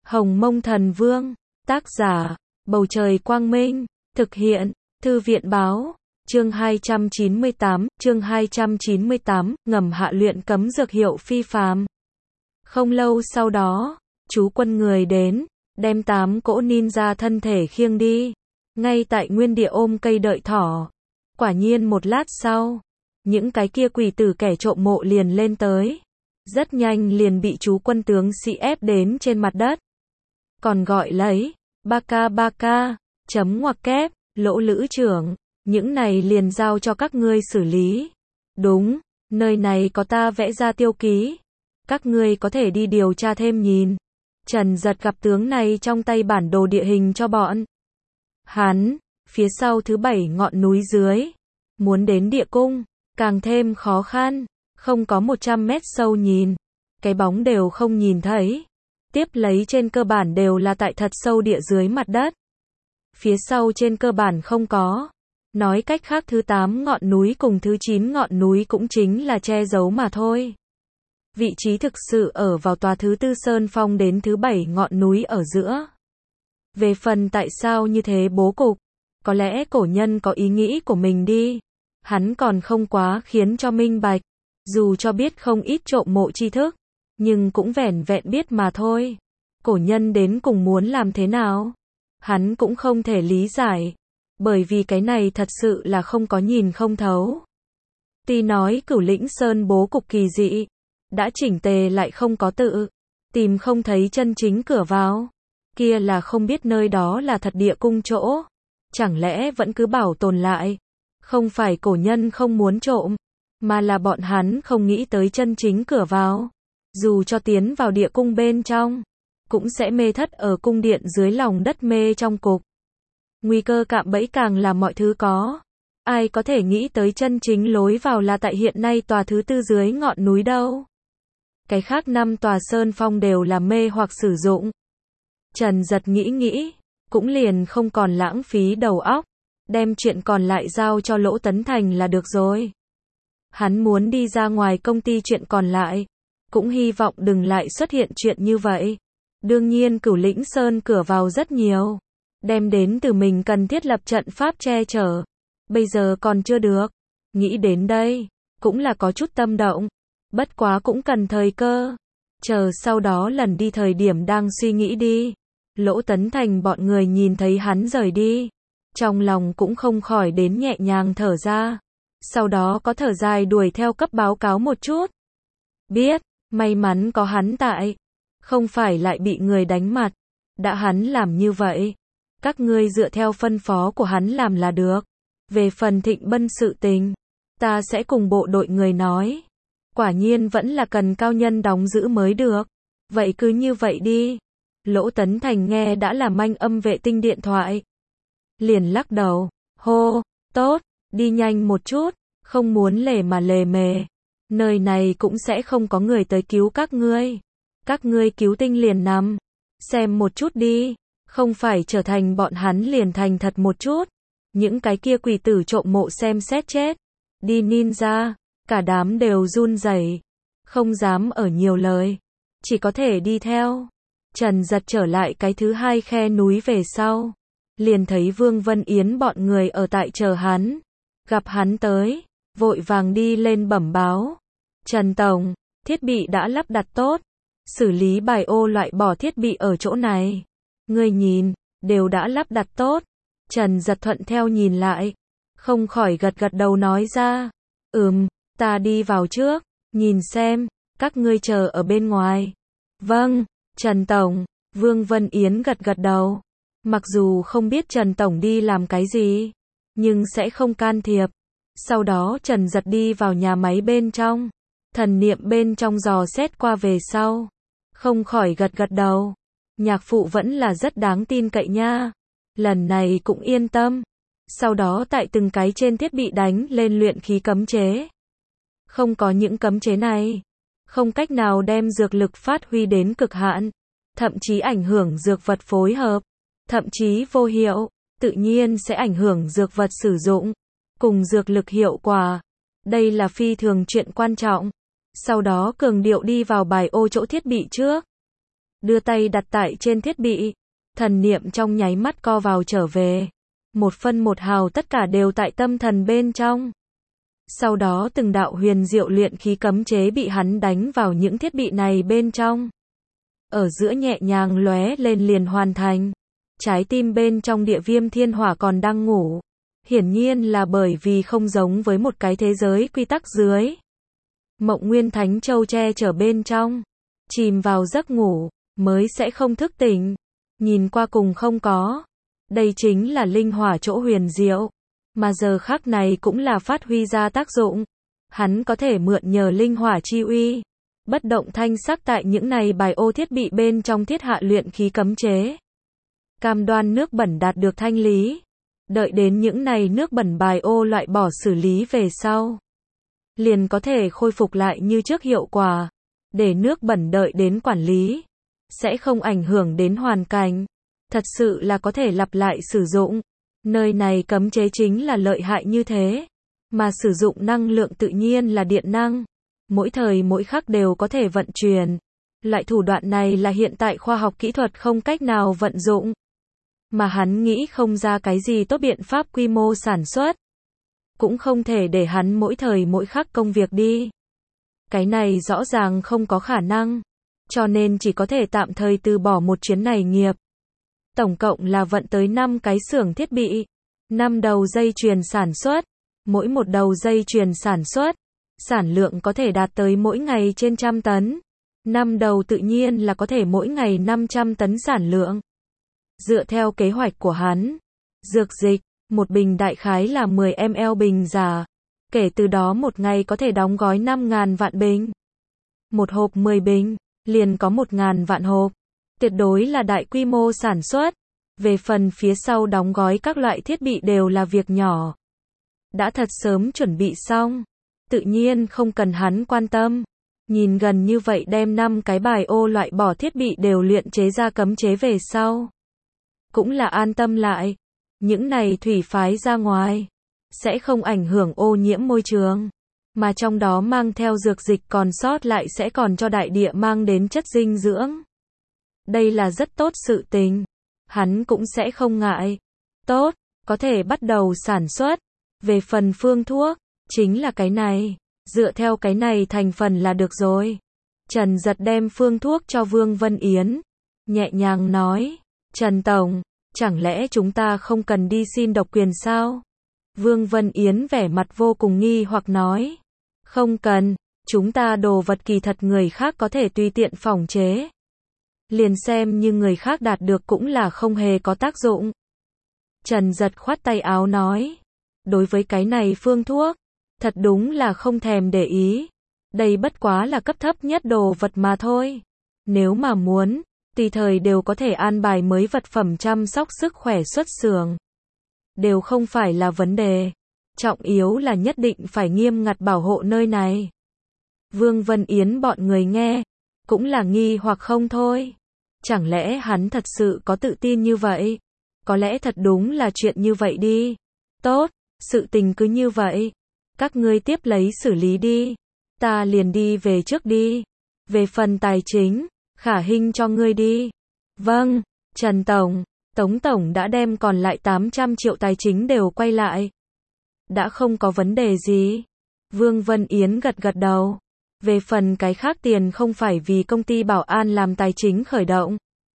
Hồng Mông Thần Vương, tác giả, Bầu Trời Quang Minh, thực hiện, Thư viện Báo, chương 298, ngầm hạ luyện cấm dược hiệu phi phàm. Không lâu sau đó, chú quân người đến, đem 8 cỗ ninja thân thể khiêng đi, ngay tại nguyên địa ôm cây đợi thỏ. Quả nhiên một lát sau, những cái kia quỷ tử kẻ trộm mộ liền lên tới. Rất nhanh liền bị chú quân tướng sĩ ép đến trên mặt đất. Còn gọi lấy, ba ca, chấm ngoặc kép, Lỗ lữ trưởng, những này liền giao cho các ngươi xử lý. Đúng, nơi này có ta vẽ ra tiêu ký. Các ngươi có thể đi điều tra thêm nhìn. Trần Giật gặp tướng này trong tay bản đồ địa hình cho bọn hắn, phía sau thứ 7 ngọn núi dưới. Muốn đến địa cung, càng thêm khó khăn, không có 100 mét sâu nhìn. Cái bóng đều không nhìn thấy. Tiếp lấy trên cơ bản đều là tại thật sâu địa dưới mặt đất. Phía sau trên cơ bản không có. Nói cách khác thứ 8 ngọn núi cùng thứ 9 ngọn núi cũng chính là che giấu mà thôi. Vị trí thực sự ở vào tòa thứ 4 sơn phong đến thứ 7 ngọn núi ở giữa. Về phần tại sao như thế bố cục, có lẽ cổ nhân có ý nghĩ của mình đi. Hắn còn không quá khiến cho minh bạch. Dù cho biết không ít trộm mộ tri thức, nhưng cũng vẻn vẹn biết mà thôi. Cổ nhân đến cùng muốn làm thế nào? Hắn cũng không thể lý giải. Bởi vì cái này thật sự là không có nhìn không thấu. Tuy nói Cửu Lĩnh Sơn bố cục kỳ dị, đã chỉnh tề lại không có tự, tìm không thấy chân chính cửa vào. Kia là không biết nơi đó là thật địa cung chỗ. Chẳng lẽ vẫn cứ bảo tồn lại? Không phải cổ nhân không muốn trộm, mà là bọn hắn không nghĩ tới chân chính cửa vào. Dù cho tiến vào địa cung bên trong, cũng sẽ mê thất ở cung điện dưới lòng đất mê trong cục. Nguy cơ cạm bẫy càng là mọi thứ có. Ai có thể nghĩ tới chân chính lối vào là tại hiện nay tòa thứ 4 dưới ngọn núi đâu. Cái khác 5 tòa sơn phong đều là mê hoặc sử dụng. Trần Giật nghĩ, cũng liền không còn lãng phí đầu óc. Đem chuyện còn lại giao cho Lỗ Tấn Thành là được rồi. Hắn muốn đi ra ngoài công ty chuyện còn lại. Cũng hy vọng đừng lại xuất hiện chuyện như vậy. Đương nhiên Cửu Lĩnh Sơn cửa vào rất nhiều. Đem đến từ mình cần thiết lập trận pháp che chở. Bây giờ còn chưa được. Nghĩ đến đây, cũng là có chút tâm động. Bất quá cũng cần thời cơ. Chờ sau đó lần đi thời điểm đang suy nghĩ đi. Lỗ Tấn Thành bọn người nhìn thấy hắn rời đi. Trong lòng cũng không khỏi đến nhẹ nhàng thở ra. Sau đó có thở dài đuổi theo cấp báo cáo một chút. Biết, may mắn có hắn tại. Không phải lại bị người đánh mặt. Đã hắn làm như vậy. Các ngươi dựa theo phân phó của hắn làm là được. Về phần Thịnh Bân sự tình, ta sẽ cùng bộ đội người nói. Quả nhiên vẫn là cần cao nhân đóng giữ mới được. Vậy cứ như vậy đi. Lỗ Tấn Thành nghe đã là manh âm vệ tinh điện thoại. Liền lắc đầu. Hô, tốt, đi nhanh một chút. Không muốn lề mà lề mề. Nơi này cũng sẽ không có người tới cứu các ngươi. Các ngươi cứu tinh liền nằm. Xem một chút đi. Không phải trở thành bọn hắn liền thành thật một chút. Những cái kia quỷ tử trộm mộ xem xét chết. Đi ninja. Cả đám đều run rẩy, không dám ở nhiều lời. Chỉ có thể đi theo. Trần Giật trở lại cái thứ 2 khe núi về sau. Liền thấy Vương Vân Yến bọn người ở tại chờ hắn. Gặp hắn tới, vội vàng đi lên bẩm báo. Trần Tổng, thiết bị đã lắp đặt tốt. Xử lý bài ô loại bỏ thiết bị ở chỗ này. Ngươi nhìn, đều đã lắp đặt tốt. Trần Giật thuận theo nhìn lại. Không khỏi gật gật đầu nói ra. Ta đi vào trước. Nhìn xem, các ngươi chờ ở bên ngoài. Vâng, Trần Tổng. Vương Vân Yến gật gật đầu. Mặc dù không biết Trần Tổng đi làm cái gì, nhưng sẽ không can thiệp. Sau đó Trần Giật đi vào nhà máy bên trong. Thần niệm bên trong dò xét qua về sau. Không khỏi gật gật đầu. Nhạc phụ vẫn là rất đáng tin cậy nha. Lần này cũng yên tâm. Sau đó tại từng cái trên thiết bị đánh lên luyện khí cấm chế. Không có những cấm chế này, không cách nào đem dược lực phát huy đến cực hạn. Thậm chí ảnh hưởng dược vật phối hợp. Thậm chí vô hiệu, tự nhiên sẽ ảnh hưởng dược vật sử dụng. Cùng dược lực hiệu quả. Đây là phi thường chuyện quan trọng. Sau đó cường điệu đi vào bài ô chỗ thiết bị trước. đưa tay đặt tại trên thiết bị. Thần niệm trong nháy mắt co vào trở về. Một phân một hào tất cả đều tại tâm thần bên trong. Sau đó từng đạo huyền diệu luyện khí cấm chế bị hắn đánh vào những thiết bị này bên trong. Ở giữa nhẹ nhàng lóe lên liền hoàn thành. Trái tim bên trong Địa Viêm Thiên Hỏa còn đang ngủ. Hiển nhiên là bởi vì không giống với một cái thế giới quy tắc dưới. Mộng Nguyên Thánh Châu che chở bên trong. Chìm vào giấc ngủ, mới sẽ không thức tỉnh. Nhìn qua cùng không có. Đây chính là linh hỏa chỗ huyền diệu. Mà giờ khắc này cũng là phát huy ra tác dụng. Hắn có thể mượn nhờ linh hỏa chi uy. Bất động thanh sắc tại những này bài ô thiết bị bên trong thiết hạ luyện khí cấm chế. Cam đoan nước bẩn đạt được thanh lý. Đợi đến những này nước bẩn bài ô loại bỏ xử lý về sau. Liền có thể khôi phục lại như trước hiệu quả. Để nước bẩn đợi đến quản lý. Sẽ không ảnh hưởng đến hoàn cảnh. Thật sự là có thể lặp lại sử dụng. Nơi này cấm chế chính là lợi hại như thế. Mà sử dụng năng lượng tự nhiên là điện năng. Mỗi thời mỗi khắc đều có thể vận chuyển. Loại thủ đoạn này là hiện tại khoa học kỹ thuật không cách nào vận dụng. Mà hắn nghĩ không ra cái gì tốt biện pháp quy mô sản xuất. Cũng không thể để hắn mỗi thời mỗi khắc công việc đi. Cái này rõ ràng không có khả năng. Cho nên chỉ có thể tạm thời từ bỏ một chuyến này nghiệp. Tổng cộng là vận tới 5 cái xưởng thiết bị. 5 đầu dây chuyền sản xuất. Mỗi một đầu dây chuyền sản xuất. Sản lượng có thể đạt tới mỗi ngày trên 100 tấn. 5 đầu tự nhiên là có thể mỗi ngày 500 tấn sản lượng. Dựa theo kế hoạch của hắn. Dược dịch, một bình đại khái là 10 ml bình giả. Kể từ đó một ngày có thể đóng gói 5.000 vạn bình. Một hộp 10 bình, liền có 1.000 vạn hộp. Tuyệt đối là đại quy mô sản xuất. Về phần phía sau đóng gói các loại thiết bị đều là việc nhỏ. Đã thật sớm chuẩn bị xong. Tự nhiên không cần hắn quan tâm. Nhìn gần như vậy đem 5 cái bài ô loại bỏ thiết bị đều luyện chế ra cấm chế về sau. Cũng là an tâm lại. Những này thủy phái ra ngoài. Sẽ không ảnh hưởng ô nhiễm môi trường. Mà trong đó mang theo dược dịch còn sót lại sẽ còn cho đại địa mang đến chất dinh dưỡng. Đây là rất tốt sự tình. Hắn cũng sẽ không ngại. Tốt, có thể bắt đầu sản xuất. Về phần phương thuốc, chính là cái này. Dựa theo cái này thành phần là được rồi. Trần Giật đem phương thuốc cho Vương Vân Yến. Nhẹ nhàng nói. Trần Tổng, chẳng lẽ chúng ta không cần đi xin độc quyền sao? Vương Vân Yến vẻ mặt vô cùng nghi hoặc nói. Không cần, chúng ta đồ vật kỳ thật người khác có thể tùy tiện phỏng chế. Liền xem như người khác đạt được cũng là không hề có tác dụng. Trần Giật khoát tay áo nói. Đối với cái này phương thuốc, thật đúng là không thèm để ý. Đây bất quá là cấp thấp nhất đồ vật mà thôi. Nếu mà muốn, tùy thời đều có thể an bài mới vật phẩm chăm sóc sức khỏe xuất xưởng. Đều không phải là vấn đề. Trọng yếu là nhất định phải nghiêm ngặt bảo hộ nơi này. Vương Vân Yến bọn người nghe, cũng là nghi hoặc không thôi. Chẳng lẽ hắn thật sự có tự tin như vậy? Có lẽ thật đúng là chuyện như vậy đi. Tốt, sự tình cứ như vậy. Các ngươi tiếp lấy xử lý đi. Ta liền đi về trước đi. Về phần tài chính, Khả Hinh cho ngươi đi. Vâng, Trần Tổng, Tống Tổng đã đem còn lại 800 triệu tài chính đều quay lại. Đã không có vấn đề gì. Vương Vân Yến gật gật đầu. Về phần cái khác tiền không phải vì công ty bảo an làm tài chính khởi động.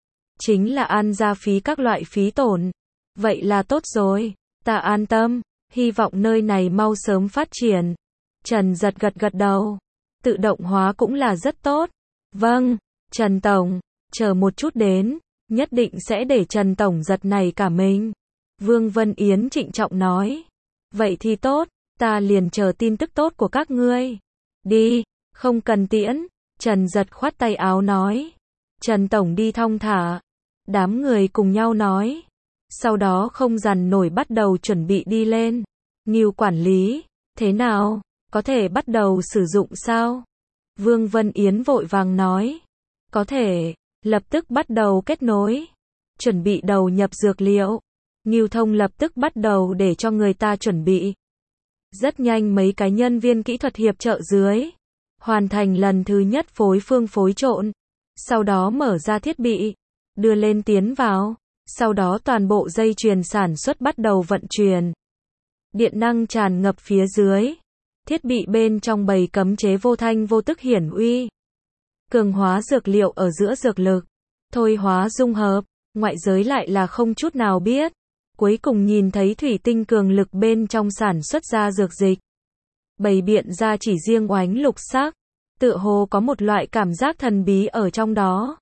Chính là an gia phí các loại phí tổn. Vậy là tốt rồi. Ta an tâm. Hy vọng nơi này mau sớm phát triển. Trần Giật gật gật đầu. Tự động hóa cũng là rất tốt. Vâng, Trần Tổng. Chờ một chút đến. Nhất định sẽ để Trần Tổng giật này cả mình. Vương Vân Yến trịnh trọng nói. Vậy thì tốt. Ta liền chờ tin tức tốt của các ngươi. Đi. Không cần tiễn. Trần Giật khoát tay áo nói. Trần Tổng đi thong thả. Đám người cùng nhau nói. Sau đó không dằn nổi bắt đầu chuẩn bị đi lên. Ngưu quản lý. Thế nào? Có thể bắt đầu sử dụng sao? Vương Vân Yến vội vàng nói. Có thể. Lập tức bắt đầu kết nối. Chuẩn bị đầu nhập dược liệu. Ngưu Thông lập tức bắt đầu để cho người ta chuẩn bị. Rất nhanh mấy cái nhân viên kỹ thuật hiệp trợ dưới. Hoàn thành lần thứ nhất phối phương phối trộn. sau đó mở ra thiết bị, đưa lên tiến vào, sau đó toàn bộ dây chuyền sản xuất bắt đầu vận chuyển. Điện năng tràn ngập phía dưới, thiết bị bên trong bày cấm chế vô thanh vô tức hiển uy. Cường hóa dược liệu ở giữa dược lực, thôi hóa dung hợp, ngoại giới lại là không chút nào biết. Cuối cùng nhìn thấy thủy tinh cường lực bên trong sản xuất ra dược dịch. Bày biện ra chỉ riêng oánh lục sắc, tựa hồ có một loại cảm giác thần bí ở trong đó.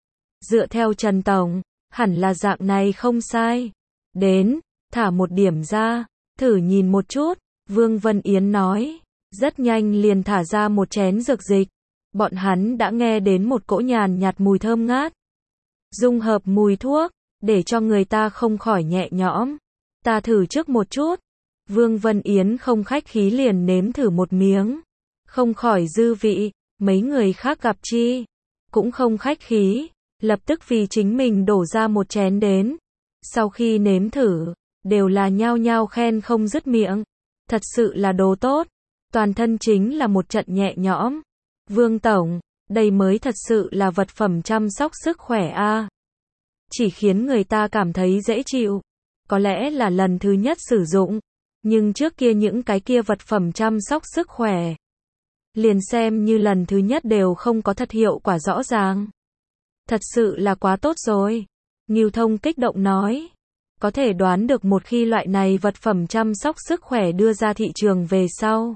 Dựa theo Trần Tổng, hẳn là dạng này không sai. Đến, thả một điểm ra, thử nhìn một chút, Vương Vân Yến nói. Rất nhanh liền thả ra một chén dược dịch. Bọn hắn đã nghe đến một cỗ nhàn nhạt mùi thơm ngát. Dung hợp mùi thuốc, để cho người ta không khỏi nhẹ nhõm. Ta thử trước một chút. Vương Vân Yến không khách khí liền nếm thử một miếng. Không khỏi dư vị, mấy người khác gặp chi. Cũng không khách khí, lập tức vì chính mình đổ ra một chén đến. Sau khi nếm thử, đều là nhao nhao khen không dứt miệng. Thật sự là đồ tốt. Toàn thân chính là một trận nhẹ nhõm. Vương Tổng, đây mới thật sự là vật phẩm chăm sóc sức khỏe a. Chỉ khiến người ta cảm thấy dễ chịu. Có lẽ là lần thứ nhất sử dụng. Nhưng trước kia những cái kia vật phẩm chăm sóc sức khỏe. Liền xem như lần thứ nhất đều không có thật hiệu quả rõ ràng. Thật sự là quá tốt rồi. Ngưu Thông kích động nói. Có thể đoán được một khi loại này vật phẩm chăm sóc sức khỏe đưa ra thị trường về sau.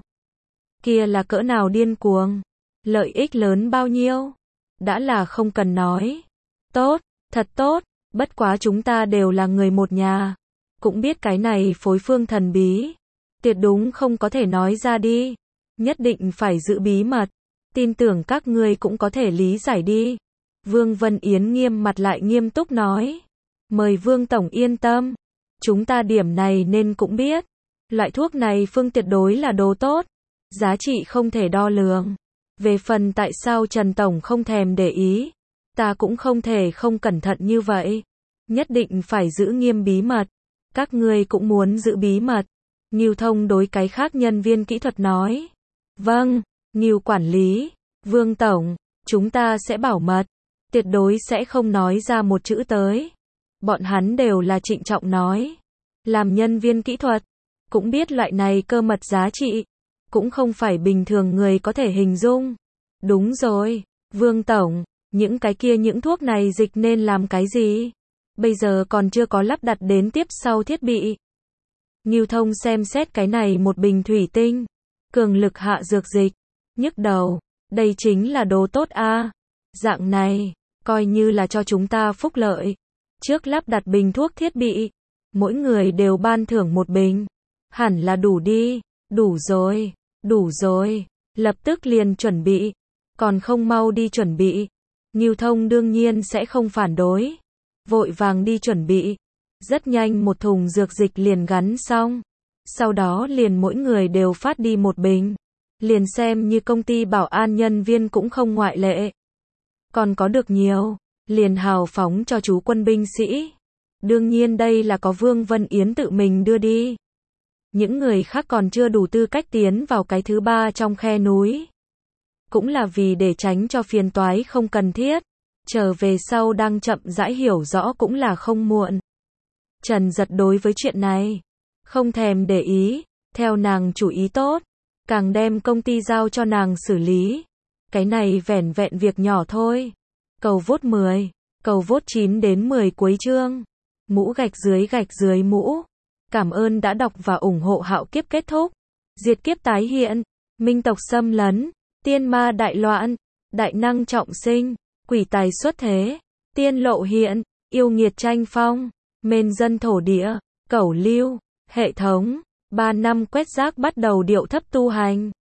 Kia là cỡ nào điên cuồng. Lợi ích lớn bao nhiêu. Đã là không cần nói. Tốt, thật tốt. Bất quá chúng ta đều là người một nhà. Cũng biết cái này phối phương thần bí. Tuyệt đúng không có thể nói ra đi. Nhất định phải giữ bí mật. Tin tưởng các ngươi cũng có thể lý giải đi. Vương Vân Yến nghiêm mặt lại nghiêm túc nói. Mời Vương Tổng yên tâm. Chúng ta điểm này nên cũng biết. Loại thuốc này phương tuyệt đối là đồ tốt. Giá trị không thể đo lường. Về phần tại sao Trần Tổng không thèm để ý. Ta cũng không thể không cẩn thận như vậy. Nhất định phải giữ nghiêm bí mật. Các ngươi cũng muốn giữ bí mật. Ngưu Thông đối cái khác nhân viên kỹ thuật nói. Vâng, Ngưu quản lý, Vương Tổng, chúng ta sẽ bảo mật. Tuyệt đối sẽ không nói ra một chữ tới. Bọn hắn đều là trịnh trọng nói. Làm nhân viên kỹ thuật, cũng biết loại này cơ mật giá trị. Cũng không phải bình thường người có thể hình dung. Đúng rồi, Vương Tổng, những cái kia những thuốc này dịch nên làm cái gì? Bây giờ còn chưa có lắp đặt đến tiếp sau thiết bị. Ngưu Thông xem xét cái này một bình thủy tinh. Cường lực hạ dược dịch. Nhức đầu. Đây chính là đồ tốt a. Dạng này, coi như là cho chúng ta phúc lợi. Trước lắp đặt bình thuốc thiết bị. Mỗi người đều ban thưởng một bình. Hẳn là đủ đi. Đủ rồi. Đủ rồi. Lập tức liền chuẩn bị. Còn không mau đi chuẩn bị. Ngưu Thông đương nhiên sẽ không phản đối. Vội vàng đi chuẩn bị. Rất nhanh một thùng dược dịch liền gắn xong. Sau đó liền mỗi người đều phát đi một bình. Liền xem như công ty bảo an nhân viên cũng không ngoại lệ. Còn có được nhiều. Liền hào phóng cho chú quân binh sĩ. Đương nhiên đây là có Vương Vân Yến tự mình đưa đi. Những người khác còn chưa đủ tư cách tiến vào cái thứ ba trong khe núi. Cũng là vì để tránh cho phiền toái không cần thiết. Trở về sau đang chậm rãi hiểu rõ cũng là không muộn. Trần Giật đối với chuyện này không thèm để ý, theo nàng chủ ý tốt, càng đem công ty giao cho nàng xử lý. Cái này vẻn vẹn việc nhỏ thôi. Cầu vote 10, cầu vote 9 đến 10 cuối chương. Mũ gạch dưới mũ. Cảm ơn đã đọc và ủng hộ Hạo Kiếp kết thúc. Diệt kiếp tái hiện, minh tộc xâm lấn, tiên ma đại loạn, đại năng trọng sinh, quỷ tài xuất thế, tiên lộ hiện, yêu nghiệt tranh phong, mên dân thổ địa, cẩu lưu, hệ thống, 3 năm quét rác bắt đầu điệu thấp tu hành.